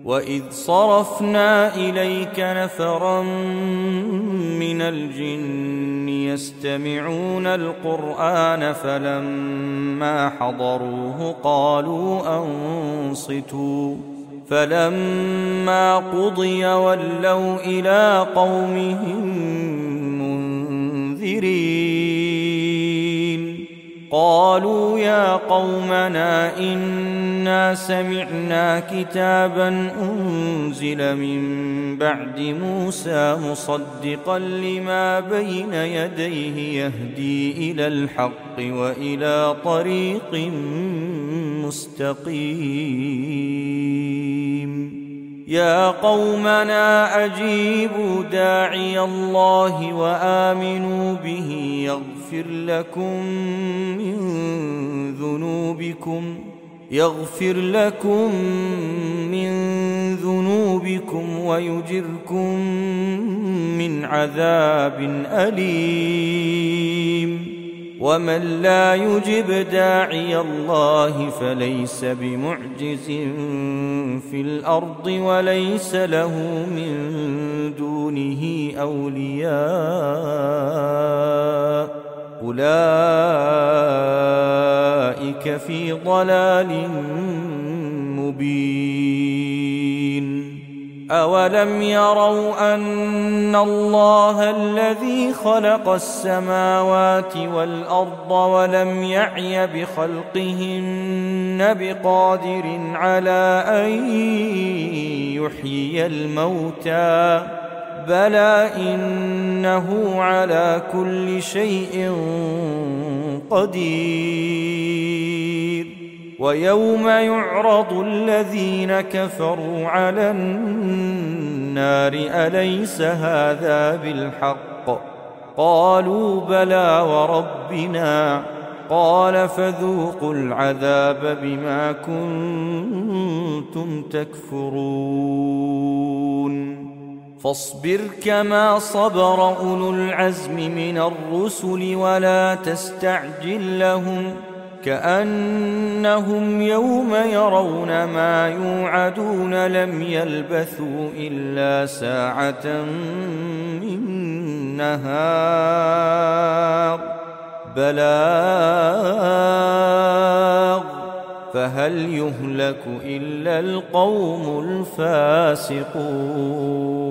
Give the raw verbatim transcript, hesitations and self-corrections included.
وإذ صرفنا إليك نفرا من الجن يستمعون القرآن فلما حضروه قالوا أنصتوا فلما قضي ولوا إلى قومهم منذرين قالوا يا قومنا إنا سمعنا كتابا أنزل من بعد موسى مصدقا لما بين يديه يهدي إلى الحق وإلى طريق مستقيم يا قومنا أجيبوا داعي الله وآمنوا به يغفر لكم من ذنوبكم يغفر لكم من ذنوبكم ويجركم من عذاب أليم ومن لا يجب داعي الله فليس بمعجز في الأرض وليس له من دونه أولياء أولئك في ضلال مبين أولم يروا أن الله الذي خلق السماوات والأرض ولم يعي بخلقهن بقادر على أن يحيي الموتى بلى إنه على كل شيء قدير ويوم يعرض الذين كفروا على النار أليس هذا بالحق قالوا بلى وربنا قال فذوقوا العذاب بما كنتم تكفرون فاصبر كما صبر أولو العزم من الرسل ولا تستعجل لهم كأنهم يوم يرون ما يوعدون لم يلبثوا إلا ساعة من نهار بلاغ فهل يهلك إلا القوم الفاسقون